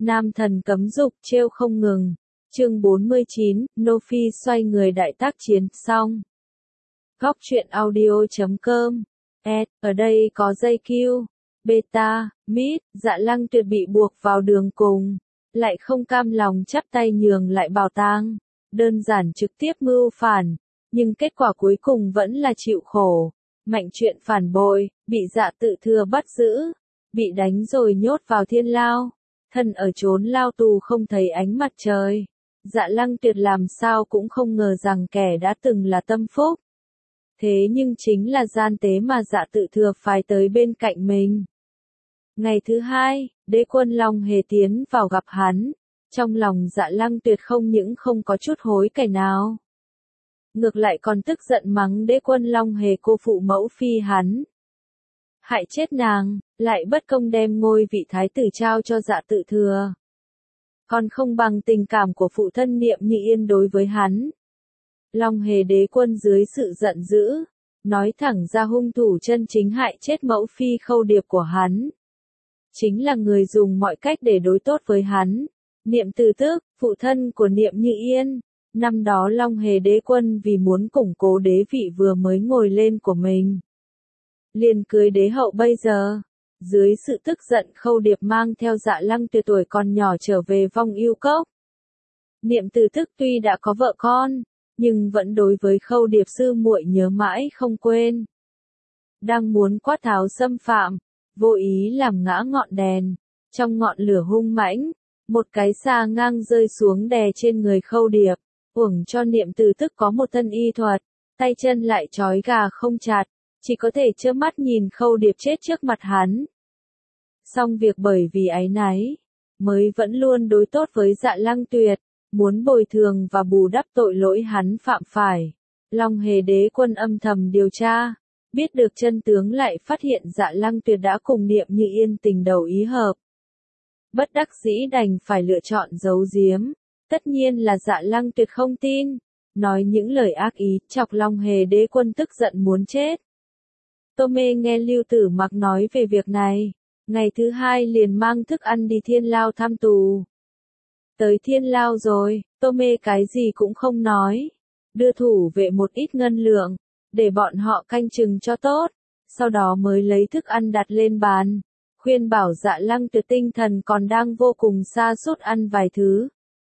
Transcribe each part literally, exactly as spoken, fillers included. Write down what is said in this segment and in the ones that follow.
Nam thần cấm dục trêu không ngừng. Chương bốn mươi chín, Nô Phi xoay người đại tác chiến, xong. Góc truyện audio chấm com. Ed, ở đây có dây Q, beta, mid, Dạ Lăng Tuyệt bị buộc vào đường cùng. Lại không cam lòng chắp tay nhường lại bảo tang. Đơn giản trực tiếp mưu phản. Nhưng kết quả cuối cùng vẫn là chịu khổ. Mạnh chuyện phản bội, bị Dạ Tự Thừa bắt giữ. Bị đánh rồi nhốt vào thiên lao. Thân ở chốn lao tù không thấy ánh mặt trời. Dạ Lăng Tuyệt làm sao cũng không ngờ rằng kẻ đã từng là tâm phúc. Thế nhưng chính là gian tế mà Dạ Tự Thừa phái tới bên cạnh mình. Ngày thứ hai, đế quân Long Hề tiến vào gặp hắn. Trong lòng Dạ Lăng Tuyệt không những không có chút hối cải nào. Ngược lại còn tức giận mắng đế quân Long Hề cô phụ mẫu phi hắn. Hại chết nàng, lại bất công đem ngôi vị thái tử trao cho Dạ Tự Thừa. Còn không bằng tình cảm của phụ thân Niệm Như Yên đối với hắn. Long Hề đế quân dưới sự giận dữ, nói thẳng ra hung thủ chân chính hại chết mẫu phi Khâu Điệp của hắn. Chính là người dùng mọi cách để đối tốt với hắn. Niệm Từ Tước, phụ thân của Niệm Như Yên. Năm đó Long Hề đế quân vì muốn củng cố đế vị vừa mới ngồi lên của mình. Liền cưới đế hậu bây giờ. Dưới sự tức giận Khâu Điệp mang theo Dạ Lăng Tuyệt tuổi còn nhỏ trở về Vong Yêu Cốc. Niệm Từ Tước tuy đã có vợ con, nhưng vẫn đối với Khâu Điệp sư muội nhớ mãi không quên. Đang muốn quát tháo xâm phạm, vô ý làm ngã ngọn đèn. Trong ngọn lửa hung mãnh, một cái xà ngang rơi xuống đè trên người Khâu Điệp. Uổng cho Niệm Từ Tước có một thân y thuật, tay chân lại trói gà không chặt. Chỉ có thể trơ mắt nhìn Khâu Điệp chết trước mặt hắn. Xong việc bởi vì áy náy, mới vẫn luôn đối tốt với Dạ Lăng Tuyệt, muốn bồi thường và bù đắp tội lỗi hắn phạm phải. Long Hề đế quân âm thầm điều tra, biết được chân tướng lại phát hiện Dạ Lăng Tuyệt đã cùng Niệm Như Yên tình đầu ý hợp. Bất đắc dĩ đành phải lựa chọn giấu giếm, tất nhiên là Dạ Lăng Tuyệt không tin, nói những lời ác ý, chọc Long Hề đế quân tức giận muốn chết. Tô Mê nghe Lưu Tử Mặc nói về việc này, ngày thứ hai liền mang thức ăn đi thiên lao thăm tù. Tới thiên lao rồi, Tô Mê cái gì cũng không nói, đưa thủ vệ một ít ngân lượng, để bọn họ canh chừng cho tốt, sau đó mới lấy thức ăn đặt lên bàn, khuyên bảo Dạ Lăng Tuyệt tinh thần còn đang vô cùng sa sút ăn vài thứ.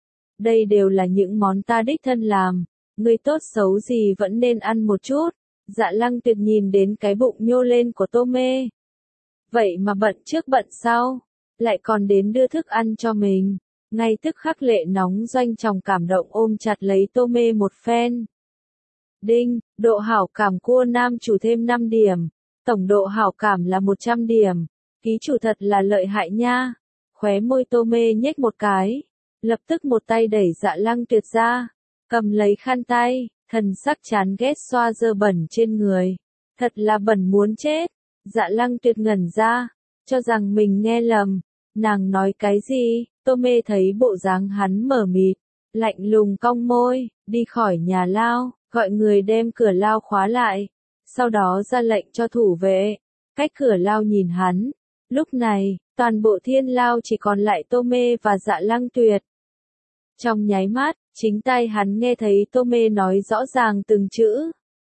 Đây đều là những món ta đích thân làm, người tốt xấu gì vẫn nên ăn một chút. Dạ Lăng Tuyệt nhìn đến cái bụng nhô lên của Tô Mê. Vậy mà bận trước bận sau, lại còn đến đưa thức ăn cho mình. Ngay tức khắc lệ nóng doanh tròng cảm động ôm chặt lấy Tô Mê một phen. Đinh, độ hảo cảm cua nam chủ thêm năm điểm. Tổng độ hảo cảm là một trăm điểm. Ký chủ thật là lợi hại nha. Khóe môi Tô Mê nhếch một cái. Lập tức một tay đẩy Dạ Lăng Tuyệt ra. Cầm lấy khăn tay. Thần sắc chán ghét xoa dơ bẩn trên người. Thật là bẩn muốn chết. Dạ Lăng Tuyệt ngẩn ra. Cho rằng mình nghe lầm. Nàng nói cái gì? Tô Mê thấy bộ dáng hắn mở mịt. Lạnh lùng cong môi. Đi khỏi nhà lao. Gọi người đem cửa lao khóa lại. Sau đó ra lệnh cho thủ vệ. Cách cửa lao nhìn hắn. Lúc này, toàn bộ thiên lao chỉ còn lại Tô Mê và Dạ Lăng Tuyệt. Trong nháy mắt, chính tai hắn nghe thấy Tô Mê nói rõ ràng từng chữ.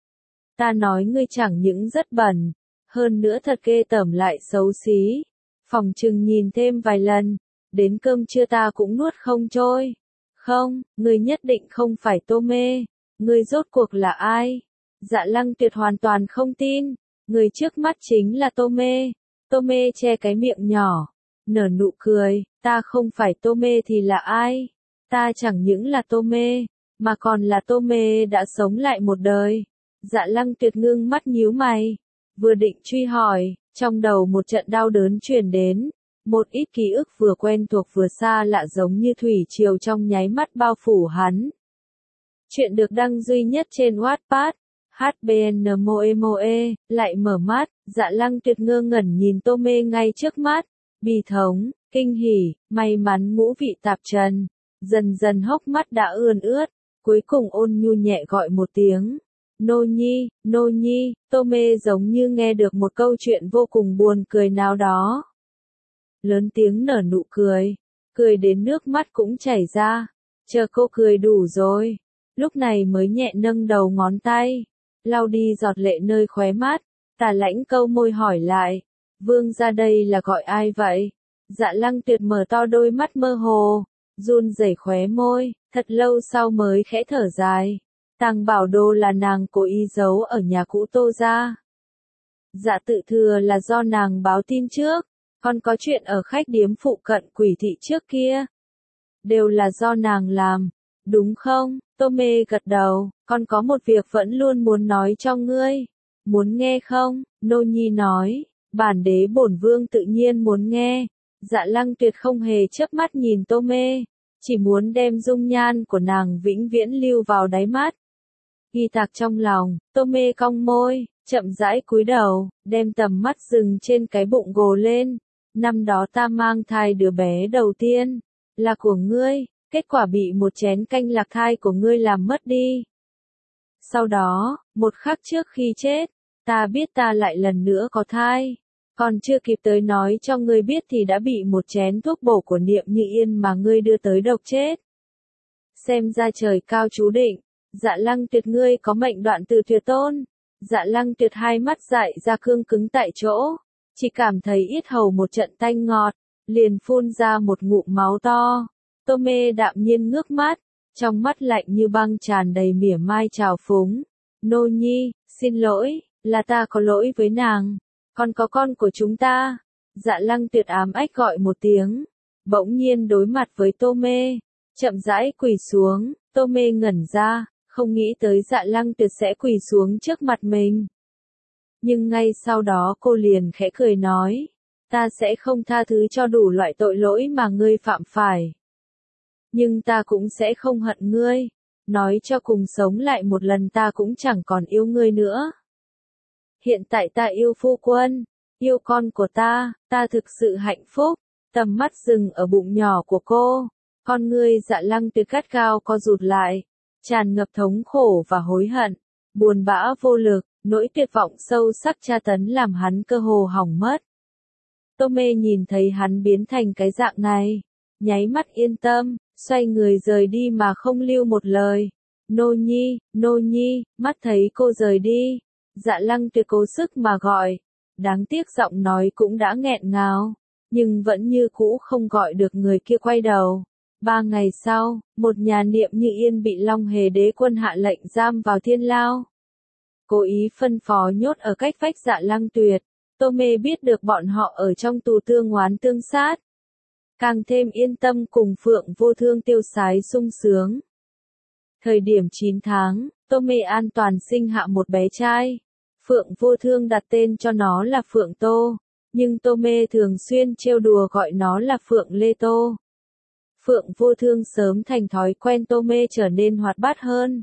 Ta nói ngươi chẳng những rất bẩn, hơn nữa thật ghê tởm lại xấu xí. Phòng trừng nhìn thêm vài lần, đến cơm trưa ta cũng nuốt không trôi. Không, ngươi nhất định không phải Tô Mê. Ngươi rốt cuộc là ai? Dạ Lăng Tuyệt hoàn toàn không tin. Người trước mắt chính là Tô Mê. Tô Mê che cái miệng nhỏ, nở nụ cười. Ta không phải Tô Mê thì là ai? Ta chẳng những là Tô Mê, mà còn là Tô Mê đã sống lại một đời. Dạ Lăng Tuyệt ngưng mắt nhíu mày, vừa định truy hỏi, trong đầu một trận đau đớn truyền đến, một ít ký ức vừa quen thuộc vừa xa lạ giống như thủy triều trong nháy mắt bao phủ hắn. Chuyện được đăng duy nhất trên Wattpad, hát bê en Moe Moe, lại mở mắt, Dạ Lăng Tuyệt ngơ ngẩn nhìn Tô Mê ngay trước mắt, bi thống, kinh hỉ, may mắn ngũ vị tạp trần. Dần dần hốc mắt đã ươn ướt, cuối cùng ôn nhu nhẹ gọi một tiếng. Nô Nhi, Nô Nhi, Tô Mê giống như nghe được một câu chuyện vô cùng buồn cười nào đó. Lớn tiếng nở nụ cười, cười đến nước mắt cũng chảy ra. Chờ cô cười đủ rồi, lúc này mới nhẹ nâng đầu ngón tay, lau đi giọt lệ nơi khóe mắt. Tả Lãnh câu môi hỏi lại, Vương gia đây là gọi ai vậy? Dạ Lăng Tuyệt mở to đôi mắt mơ hồ, run rẩy khóe môi, thật lâu sau mới khẽ thở dài. Tàng Bảo Đồ là nàng cố ý giấu ở nhà cũ Tô gia. Dạ Tự Thừa là do nàng báo tin trước, còn có chuyện ở khách điếm phụ cận Quỷ thị trước kia. Đều là do nàng làm, đúng không? Tô Mê gật đầu, còn có một việc vẫn luôn muốn nói cho ngươi. Muốn nghe không? Nô Nhi nói, bản đế bổn vương tự nhiên muốn nghe. Dạ Lăng Tuyệt không hề chớp mắt nhìn Tô Mê, chỉ muốn đem dung nhan của nàng vĩnh viễn lưu vào đáy mắt. Ghi tạc trong lòng, Tô Mê cong môi, chậm rãi cúi đầu, đem tầm mắt dừng trên cái bụng gồ lên. Năm đó ta mang thai đứa bé đầu tiên, là của ngươi, kết quả bị một chén canh lạc thai của ngươi làm mất đi. Sau đó, một khắc trước khi chết, ta biết ta lại lần nữa có thai. Còn chưa kịp tới nói cho ngươi biết thì đã bị một chén thuốc bổ của Niệm Như Yên mà ngươi đưa tới độc chết. Xem ra trời cao chú định, Dạ Lăng Tuyệt ngươi có mệnh đoạn từ tuyệt tôn. Dạ Lăng Tuyệt hai mắt dại ra cương cứng tại chỗ, chỉ cảm thấy yết hầu một trận tanh ngọt, liền phun ra một ngụm máu to. Tô Mê đạm nhiên ngước mắt, trong mắt lạnh như băng tràn đầy mỉa mai trào phúng. Nô Nhi, xin lỗi, là ta có lỗi với nàng, còn có con của chúng ta. Dạ Lăng Tuyệt ám ách gọi một tiếng, bỗng nhiên đối mặt với Tô Mê, chậm rãi quỳ xuống. Tô Mê ngẩn ra, không nghĩ tới Dạ Lăng Tuyệt sẽ quỳ xuống trước mặt mình. Nhưng ngay sau đó cô liền khẽ cười nói, ta sẽ không tha thứ cho đủ loại tội lỗi mà ngươi phạm phải. Nhưng ta cũng sẽ không hận ngươi, nói cho cùng sống lại một lần ta cũng chẳng còn yêu ngươi nữa. Hiện tại ta yêu phu quân, yêu con của ta, ta thực sự hạnh phúc. Tầm mắt dừng ở bụng nhỏ của cô, con ngươi Dạ Lăng Tuyệt gắt gao co rụt lại, tràn ngập thống khổ và hối hận, buồn bã vô lực, nỗi tuyệt vọng sâu sắc tra tấn làm hắn cơ hồ hỏng mất. Tô Mê nhìn thấy hắn biến thành cái dạng này, nháy mắt yên tâm, xoay người rời đi mà không lưu một lời. Nô Nhi, Nô Nhi, mắt thấy cô rời đi, Dạ Lăng Tuyệt cố sức mà gọi, đáng tiếc giọng nói cũng đã nghẹn ngào, nhưng vẫn như cũ không gọi được người kia quay đầu. Ba ngày sau, một nhà Niệm Như Yên bị Long Hề Đế quân hạ lệnh giam vào thiên lao. Cố ý phân phó nhốt ở cách vách Dạ Lăng Tuyệt. Tô Mê biết được bọn họ ở trong tù tương oán tương sát, càng thêm yên tâm cùng Phượng Vô Thương tiêu sái sung sướng. Thời điểm chín tháng, Tô Mê an toàn sinh hạ một bé trai. Phượng Vô Thương đặt tên cho nó là Phượng Tô, nhưng Tô Mê thường xuyên trêu đùa gọi nó là Phượng Lê Tô. Phượng Vô Thương sớm thành thói quen Tô Mê trở nên hoạt bát hơn.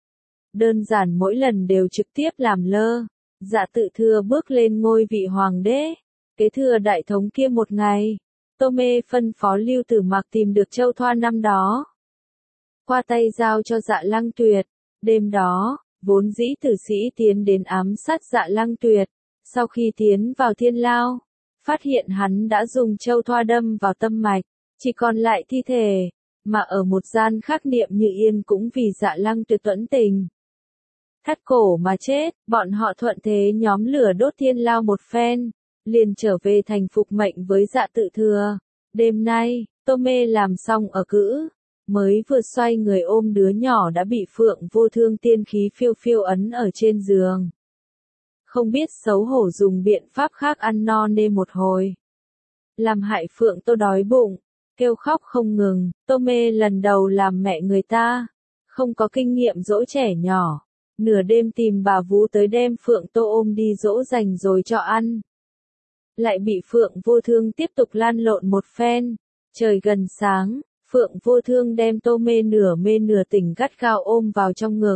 Đơn giản mỗi lần đều trực tiếp làm lơ. Dạ Tự Thừa bước lên ngôi vị hoàng đế, kế thừa đại thống kia một ngày. Tô Mê phân phó Lưu Tử Mặc tìm được châu thoa năm đó, qua tay giao cho Dạ Lăng Tuyệt. Đêm đó, vốn dĩ tử sĩ tiến đến ám sát Dạ Lăng Tuyệt, sau khi tiến vào thiên lao, phát hiện hắn đã dùng châu thoa đâm vào tâm mạch, chỉ còn lại thi thể, mà ở một gian khác Niệm Như Yên cũng vì Dạ Lăng Tuyệt tuẫn tình, thắt cổ mà chết. Bọn họ thuận thế nhóm lửa đốt thiên lao một phen, liền trở về thành phục mệnh với Dạ Tự Thừa. Đêm nay, Tô Mê làm xong ở cữ, mới vừa xoay người ôm đứa nhỏ đã bị Phượng Vô Thương tiên khí phiêu phiêu ấn ở trên giường. Không biết xấu hổ dùng biện pháp khác ăn no nê một hồi, làm hại Phượng Tô đói bụng, kêu khóc không ngừng. Tô Mê lần đầu làm mẹ người ta, không có kinh nghiệm dỗ trẻ nhỏ. Nửa đêm tìm bà vú tới đem Phượng Tô ôm đi dỗ dành rồi cho ăn, lại bị Phượng Vô Thương tiếp tục lan lộn một phen. Trời gần sáng, Phượng Vô Thương đem Tô Mê nửa mê nửa tỉnh gắt gao ôm vào trong ngực.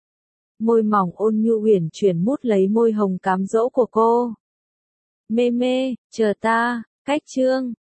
Môi mỏng ôn nhu uyển chuyển mút lấy môi hồng cám dỗ của cô. Mê Mê, chờ ta. Cách chương